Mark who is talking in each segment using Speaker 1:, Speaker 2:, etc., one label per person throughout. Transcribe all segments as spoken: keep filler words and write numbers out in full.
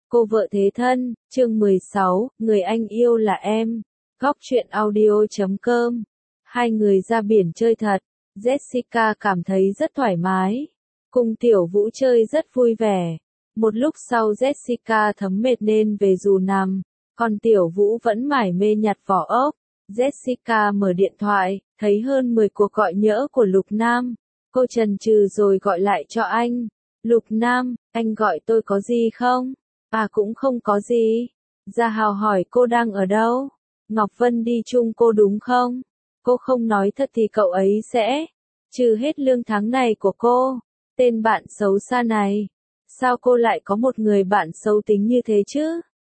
Speaker 1: Cô vợ thế thân, chương mười sáu, người anh yêu là em. Góc truyện audio chấm com. Hai người ra biển chơi thật. Jessica cảm thấy rất thoải mái. Cùng Tiểu Vũ chơi rất vui vẻ. Một lúc sau Jessica thấm mệt nên về dù nằm. Còn Tiểu Vũ vẫn mải mê nhặt vỏ ốc. Jessica mở điện thoại, thấy hơn mười cuộc gọi nhỡ của Lục Nam. Cô chần chừ rồi gọi lại cho anh. Lục Nam, anh gọi tôi có gì không? À cũng không có gì. Gia Hào hỏi cô đang ở đâu? Ngọc Vân đi chung cô đúng không? Cô không nói thật thì cậu ấy sẽ trừ hết lương tháng này của cô. Tên bạn xấu xa này. Sao cô lại có một người bạn xấu tính như thế chứ?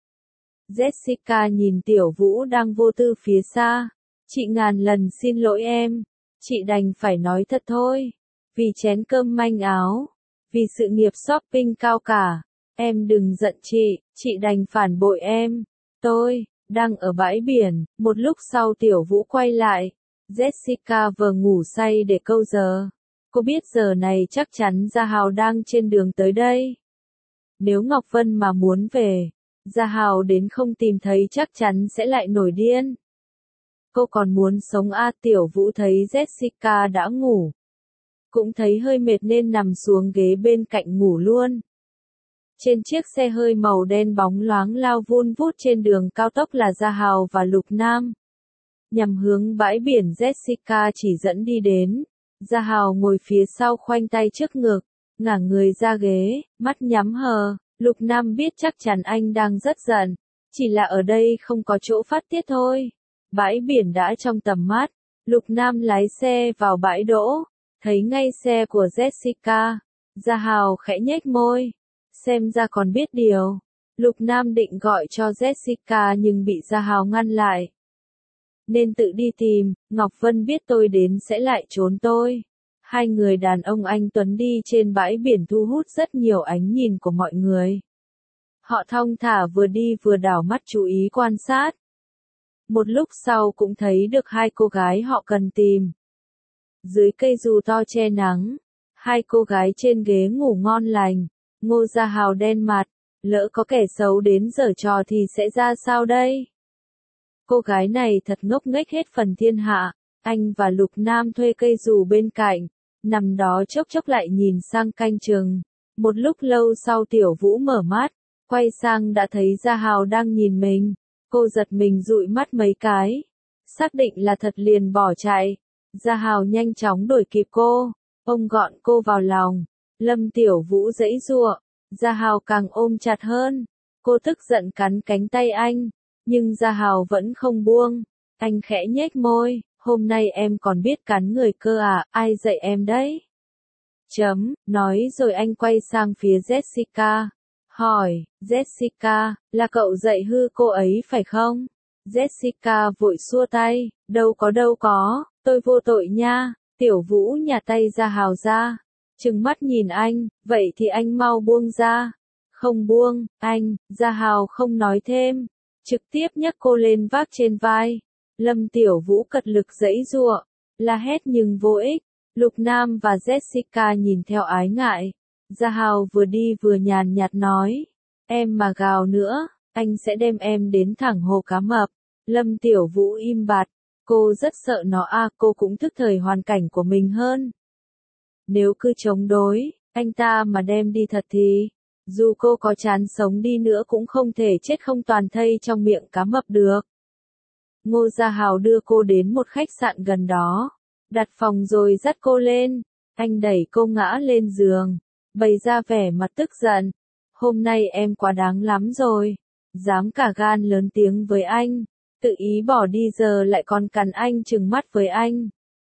Speaker 1: Jessica nhìn Tiểu Vũ đang vô tư phía xa. Chị ngàn lần xin lỗi em. Chị đành phải nói thật thôi. Vì chén cơm manh áo. Vì sự nghiệp shopping cao cả. Em đừng giận chị, chị đành phản bội em. Tôi, đang ở bãi biển, một lúc sau Tiểu Vũ quay lại. Jessica vừa ngủ say để câu giờ. Cô biết giờ này chắc chắn Gia Hào đang trên đường tới đây. Nếu Ngọc Vân mà muốn về, Gia Hào đến không tìm thấy chắc chắn sẽ lại nổi điên. Cô còn muốn sống à? Tiểu Vũ thấy Jessica đã ngủ. Cũng thấy hơi mệt nên nằm xuống ghế bên cạnh ngủ luôn. Trên chiếc xe hơi màu đen bóng loáng lao vun vút trên đường cao tốc là Gia Hào và Lục Nam. Nhằm hướng bãi biển Jessica chỉ dẫn đi đến. Gia Hào ngồi phía sau khoanh tay trước ngực, ngả người ra ghế, mắt nhắm hờ. Lục Nam biết chắc chắn anh đang rất giận. Chỉ là ở đây không có chỗ phát tiết thôi. Bãi biển đã trong tầm mắt. Lục Nam lái xe vào bãi đỗ. Thấy ngay xe của Jessica. Gia Hào khẽ nhếch môi. Xem ra còn biết điều. Lục Nam định gọi cho Jessica nhưng bị Gia Hào ngăn lại. Nên tự đi tìm, Ngọc Vân biết tôi đến sẽ lại trốn tôi. Hai người đàn ông anh Tuấn đi trên bãi biển thu hút rất nhiều ánh nhìn của mọi người. Họ thong thả vừa đi vừa đảo mắt chú ý quan sát. Một lúc sau cũng thấy được hai cô gái họ cần tìm. Dưới cây dù to che nắng, hai cô gái trên ghế ngủ ngon lành. Ngô Gia Hào đen mặt, lỡ có kẻ xấu đến giở trò thì sẽ ra sao đây? Cô gái này thật ngốc nghếch hết phần thiên hạ. Anh và Lục Nam thuê cây dù bên cạnh, nằm đó chốc chốc lại nhìn sang canh chừng. Một lúc lâu sau Tiểu Vũ mở mắt, quay sang đã thấy Gia Hào đang nhìn mình. Cô giật mình dụi mắt mấy cái, xác định là thật liền bỏ chạy. Gia Hào nhanh chóng đuổi kịp cô, ôm gọn cô vào lòng. Lâm Tiểu Vũ giãy giụa, Gia Hào càng ôm chặt hơn. Cô tức giận cắn cánh tay anh, nhưng Gia Hào vẫn không buông. Anh khẽ nhếch môi, hôm nay em còn biết cắn người cơ à, ai dạy em đấy? Chấm, nói rồi anh quay sang phía Jessica. Hỏi, Jessica, là cậu dạy hư cô ấy phải không? Jessica vội xua tay, đâu có đâu có, tôi vô tội nha. Tiểu Vũ nhả tay Gia Hào ra. Trừng mắt nhìn anh, vậy thì anh mau buông ra. Không buông, anh, Gia Hào không nói thêm. Trực tiếp nhấc cô lên vác trên vai. Lâm Tiểu Vũ cật lực giãy giụa, la hét nhưng vô ích. Lục Nam và Jessica nhìn theo ái ngại. Gia Hào vừa đi vừa nhàn nhạt nói. Em mà gào nữa, anh sẽ đem em đến thẳng hồ cá mập. Lâm Tiểu Vũ im bặt. Cô rất sợ nó à, cô cũng thức thời hoàn cảnh của mình hơn. Nếu cứ chống đối, anh ta mà đem đi thật thì, dù cô có chán sống đi nữa cũng không thể chết không toàn thây trong miệng cá mập được. Ngô Gia Hào đưa cô đến một khách sạn gần đó, đặt phòng rồi dắt cô lên. Anh đẩy cô ngã lên giường, bày ra vẻ mặt tức giận. Hôm nay em quá đáng lắm rồi, dám cả gan lớn tiếng với anh, tự ý bỏ đi giờ lại còn cằn anh trừng mắt với anh.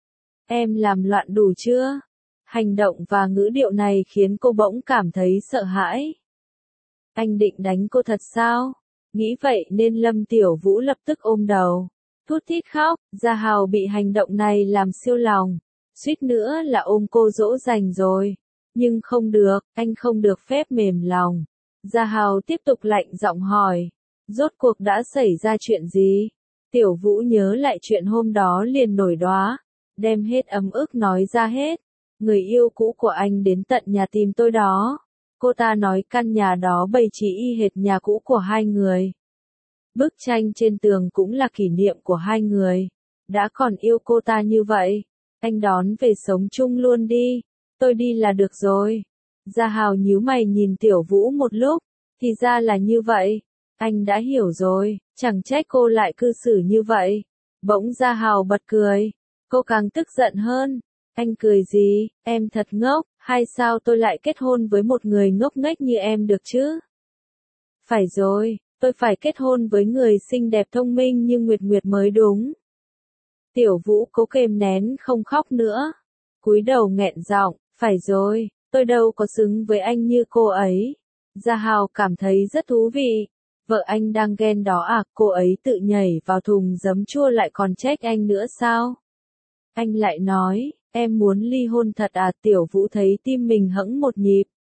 Speaker 1: Em làm loạn đủ chưa? Hành động và ngữ điệu này khiến cô bỗng cảm thấy sợ hãi. Anh định đánh cô thật sao? Nghĩ vậy nên Lâm Tiểu Vũ lập tức ôm đầu, thút thít khóc. Gia Hào bị hành động này làm siêu lòng, suýt nữa là ôm cô dỗ dành rồi. Nhưng không được, anh không được phép mềm lòng. Gia Hào tiếp tục lạnh giọng hỏi, rốt cuộc đã xảy ra chuyện gì? Tiểu Vũ nhớ lại chuyện hôm đó liền nổi đoá, đem hết ấm ức nói ra hết. Người yêu cũ của anh đến tận nhà tìm tôi đó. Cô ta nói căn nhà đó bày trí y hệt nhà cũ của hai người. Bức tranh trên tường cũng là kỷ niệm của hai người. Đã còn yêu cô ta như vậy, anh đón về sống chung luôn đi. Tôi đi là được rồi. Gia Hào nhíu mày nhìn Tiểu Vũ một lúc, thì ra là như vậy. Anh đã hiểu rồi, chẳng trách cô lại cư xử như vậy. Bỗng Gia Hào bật cười. Cô càng tức giận hơn. Anh cười gì, em thật ngốc, hay sao tôi lại kết hôn với một người ngốc nghếch như em được chứ? Phải rồi, tôi phải kết hôn với người xinh đẹp thông minh như Nguyệt Nguyệt mới đúng. Tiểu Vũ cố kềm nén không khóc nữa. Cúi đầu nghẹn giọng, phải rồi, tôi đâu có xứng với anh như cô ấy. Gia Hào cảm thấy rất thú vị. Vợ anh đang ghen đó à, cô ấy tự nhảy vào thùng giấm chua lại còn trách anh nữa sao? Anh lại nói, em muốn ly hôn thật à? Tiểu Vũ thấy tim mình hẫng một nhịp.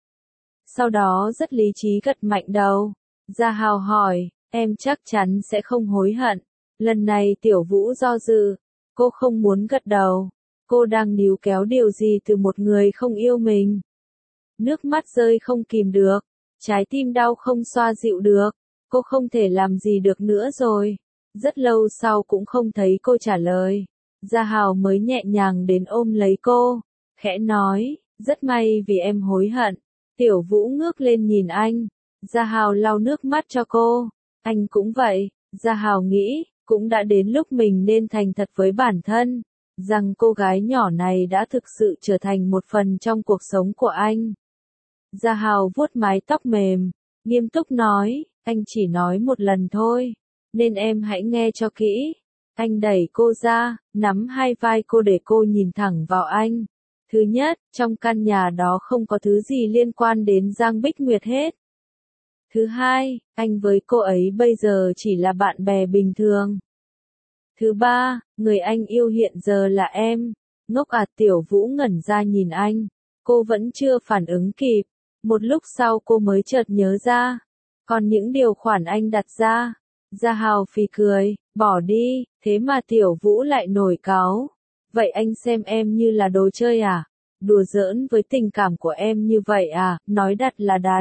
Speaker 1: Sau đó rất lý trí gật mạnh đầu. Gia Hào hỏi, em chắc chắn sẽ không hối hận. Lần này Tiểu Vũ do dự. Cô không muốn gật đầu. Cô đang níu kéo điều gì từ một người không yêu mình. Nước mắt rơi không kìm được. Trái tim đau không xoa dịu được. Cô không thể làm gì được nữa rồi. Rất lâu sau cũng không thấy cô trả lời. Gia Hào mới nhẹ nhàng đến ôm lấy cô. Khẽ nói, rất may vì em hối hận. Tiểu Vũ ngước lên nhìn anh. Gia Hào lau nước mắt cho cô. Anh cũng vậy. Gia Hào nghĩ, cũng đã đến lúc mình nên thành thật với bản thân. Rằng cô gái nhỏ này đã thực sự trở thành một phần trong cuộc sống của anh. Gia Hào vuốt mái tóc mềm. Nghiêm túc nói, anh chỉ nói một lần thôi. Nên em hãy nghe cho kỹ. Anh đẩy cô ra, nắm hai vai cô để cô nhìn thẳng vào anh. Thứ nhất, trong căn nhà đó không có thứ gì liên quan đến Giang Bích Nguyệt hết. Thứ hai, anh với cô ấy bây giờ chỉ là bạn bè bình thường. Thứ ba, người anh yêu hiện giờ là em. Ngốc à? Tiểu Vũ ngẩn ra nhìn anh. Cô vẫn chưa phản ứng kịp. Một lúc sau cô mới chợt nhớ ra. Còn những điều khoản anh đặt ra. Gia Hào phì cười, bỏ đi, thế mà Tiểu Vũ lại nổi cáu. Vậy anh xem em như là đồ chơi à? Đùa giỡn với tình cảm của em như vậy à? Nói đặt là đặt.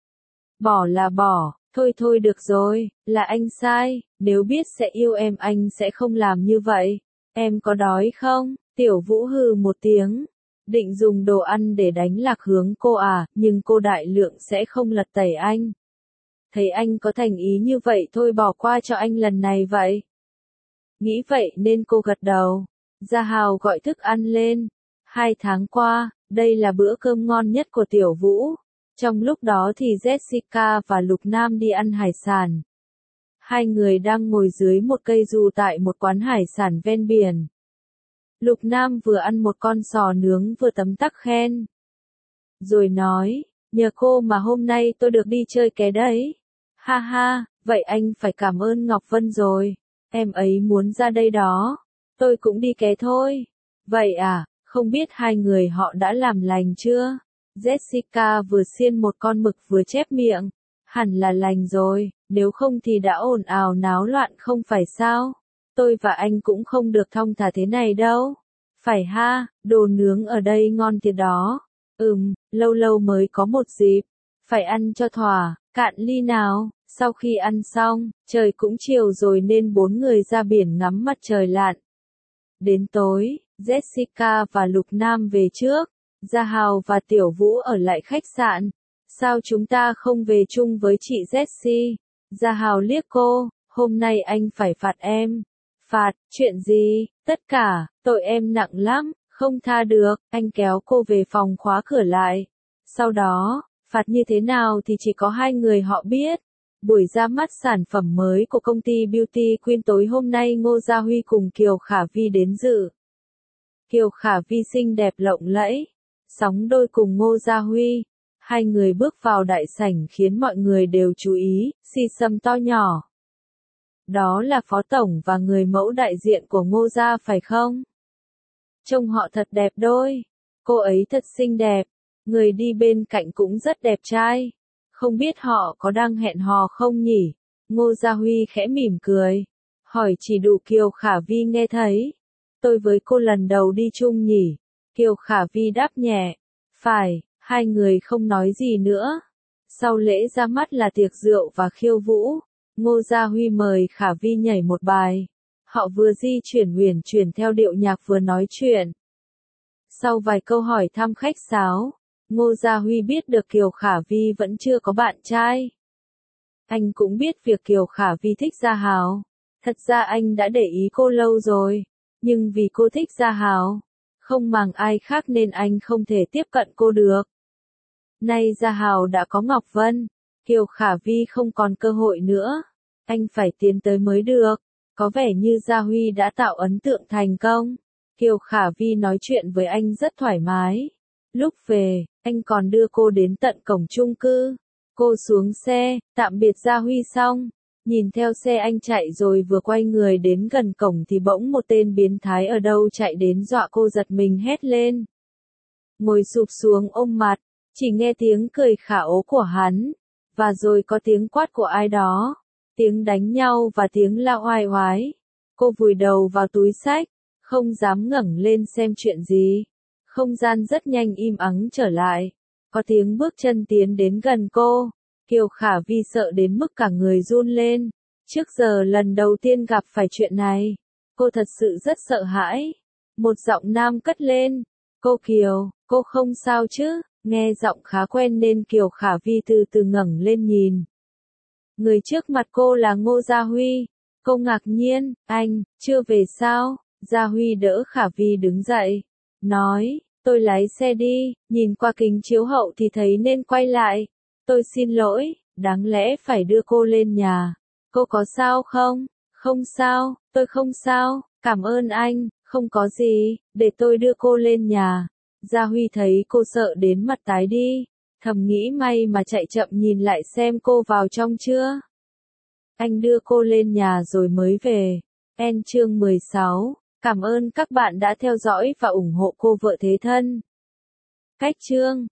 Speaker 1: Bỏ là bỏ, thôi thôi được rồi, là anh sai, nếu biết sẽ yêu em anh sẽ không làm như vậy. Em có đói không? Tiểu Vũ hừ một tiếng. Định dùng đồ ăn để đánh lạc hướng cô à, nhưng cô đại lượng sẽ không lật tẩy anh. Thấy anh có thành ý như vậy thôi bỏ qua cho anh lần này vậy. Nghĩ vậy nên cô gật đầu. Gia Hào gọi thức ăn lên. Hai tháng qua, đây là bữa cơm ngon nhất của Tiểu Vũ. Trong lúc đó thì Jessica và Lục Nam đi ăn hải sản. Hai người đang ngồi dưới một cây dù tại một quán hải sản ven biển. Lục Nam vừa ăn một con sò nướng vừa tấm tắc khen. Rồi nói, nhờ cô mà hôm nay tôi được đi chơi ké đấy. Ha ha, vậy anh phải cảm ơn Ngọc Vân rồi. Em ấy muốn ra đây đó. Tôi cũng đi ké thôi. Vậy à, không biết hai người họ đã làm lành chưa? Jessica vừa xiên một con mực vừa chép miệng. Hẳn là lành rồi, nếu không thì đã ồn ào náo loạn không phải sao? Tôi và anh cũng không được thong thả thế này đâu. Phải ha, đồ nướng ở đây ngon thiệt đó. Ừm, lâu lâu mới có một dịp. Phải ăn cho thỏa, cạn ly nào. Sau khi ăn xong, trời cũng chiều rồi nên bốn người ra biển ngắm mặt trời lặn. Đến tối, Jessica và Lục Nam về trước. Gia Hào và Tiểu Vũ ở lại khách sạn. Sao chúng ta không về chung với chị Jessie? Gia Hào liếc cô, hôm nay anh phải phạt em. Phạt, chuyện gì? Tất cả, tội em nặng lắm, không tha được. Anh kéo cô về phòng khóa cửa lại. Sau đó, phạt như thế nào thì chỉ có hai người họ biết. Buổi ra mắt sản phẩm mới của công ty Beauty Queen tối hôm nay Ngô Gia Huy cùng Kiều Khả Vi đến dự. Kiều Khả Vi xinh đẹp lộng lẫy, sóng đôi cùng Ngô Gia Huy. Hai người bước vào đại sảnh khiến mọi người đều chú ý, xì xầm to nhỏ. Đó là Phó Tổng và người mẫu đại diện của Ngô Gia phải không? Trông họ thật đẹp đôi. Cô ấy thật xinh đẹp. Người đi bên cạnh cũng rất đẹp trai. Không biết họ có đang hẹn hò không nhỉ? Ngô Gia Huy khẽ mỉm cười. Hỏi chỉ đủ Kiều Khả Vi nghe thấy. Tôi với cô lần đầu đi chung nhỉ? Kiều Khả Vi đáp nhẹ. Phải, Hai người không nói gì nữa. Sau lễ ra mắt là tiệc rượu và khiêu vũ. Ngô Gia Huy mời Khả Vi nhảy một bài. Họ vừa di chuyển uyển chuyển theo điệu nhạc vừa nói chuyện. Sau vài câu hỏi thăm khách sáo, Ngô Gia Huy biết được Kiều Khả Vi vẫn chưa có bạn trai. Anh cũng biết việc Kiều Khả Vi thích Gia Hào. Thật ra anh đã để ý cô lâu rồi, nhưng vì cô thích Gia Hào, không màng ai khác nên anh không thể tiếp cận cô được. Nay Gia Hào đã có Ngọc Vân, Kiều Khả Vi không còn cơ hội nữa. Anh phải tiến tới mới được. Có vẻ như Gia Huy đã tạo ấn tượng thành công. Kiều Khả Vi nói chuyện với anh rất thoải mái. Lúc về, anh còn đưa cô đến tận cổng chung cư. Cô xuống xe, tạm biệt Gia Huy xong. Nhìn theo xe anh chạy rồi vừa quay người đến gần cổng thì bỗng một tên biến thái ở đâu chạy đến dọa cô giật mình hét lên. Ngồi sụp xuống ôm mặt, chỉ nghe tiếng cười khả ố của hắn. Và rồi có tiếng quát của ai đó. Tiếng đánh nhau và tiếng la oai oái. Cô vùi đầu vào túi xách, không dám ngẩng lên xem chuyện gì. Không gian rất nhanh im ắng trở lại. Có tiếng bước chân tiến đến gần cô. Kiều Khả Vi sợ đến mức cả người run lên. Trước giờ lần đầu tiên gặp phải chuyện này, cô thật sự rất sợ hãi. Một giọng nam cất lên. Cô Kiều, cô không sao chứ? Nghe giọng khá quen nên Kiều Khả Vi từ từ ngẩng lên nhìn. Người trước mặt cô là Ngô Gia Huy. Cô ngạc nhiên, anh, chưa về sao? Gia Huy đỡ Khả Vi đứng dậy. Nói, tôi lái xe đi, nhìn qua kính chiếu hậu thì thấy nên quay lại. Tôi xin lỗi, đáng lẽ phải đưa cô lên nhà. Cô có sao không? Không sao, tôi không sao, cảm ơn anh, không có gì, để tôi đưa cô lên nhà. Gia Huy thấy cô sợ đến mặt tái đi. Thầm nghĩ may mà chạy chậm nhìn lại xem cô vào trong chưa. Anh đưa cô lên nhà rồi mới về. End chương mười sáu. Cảm ơn các bạn đã theo dõi và ủng hộ Cô Vợ Thế Thân. Cách chương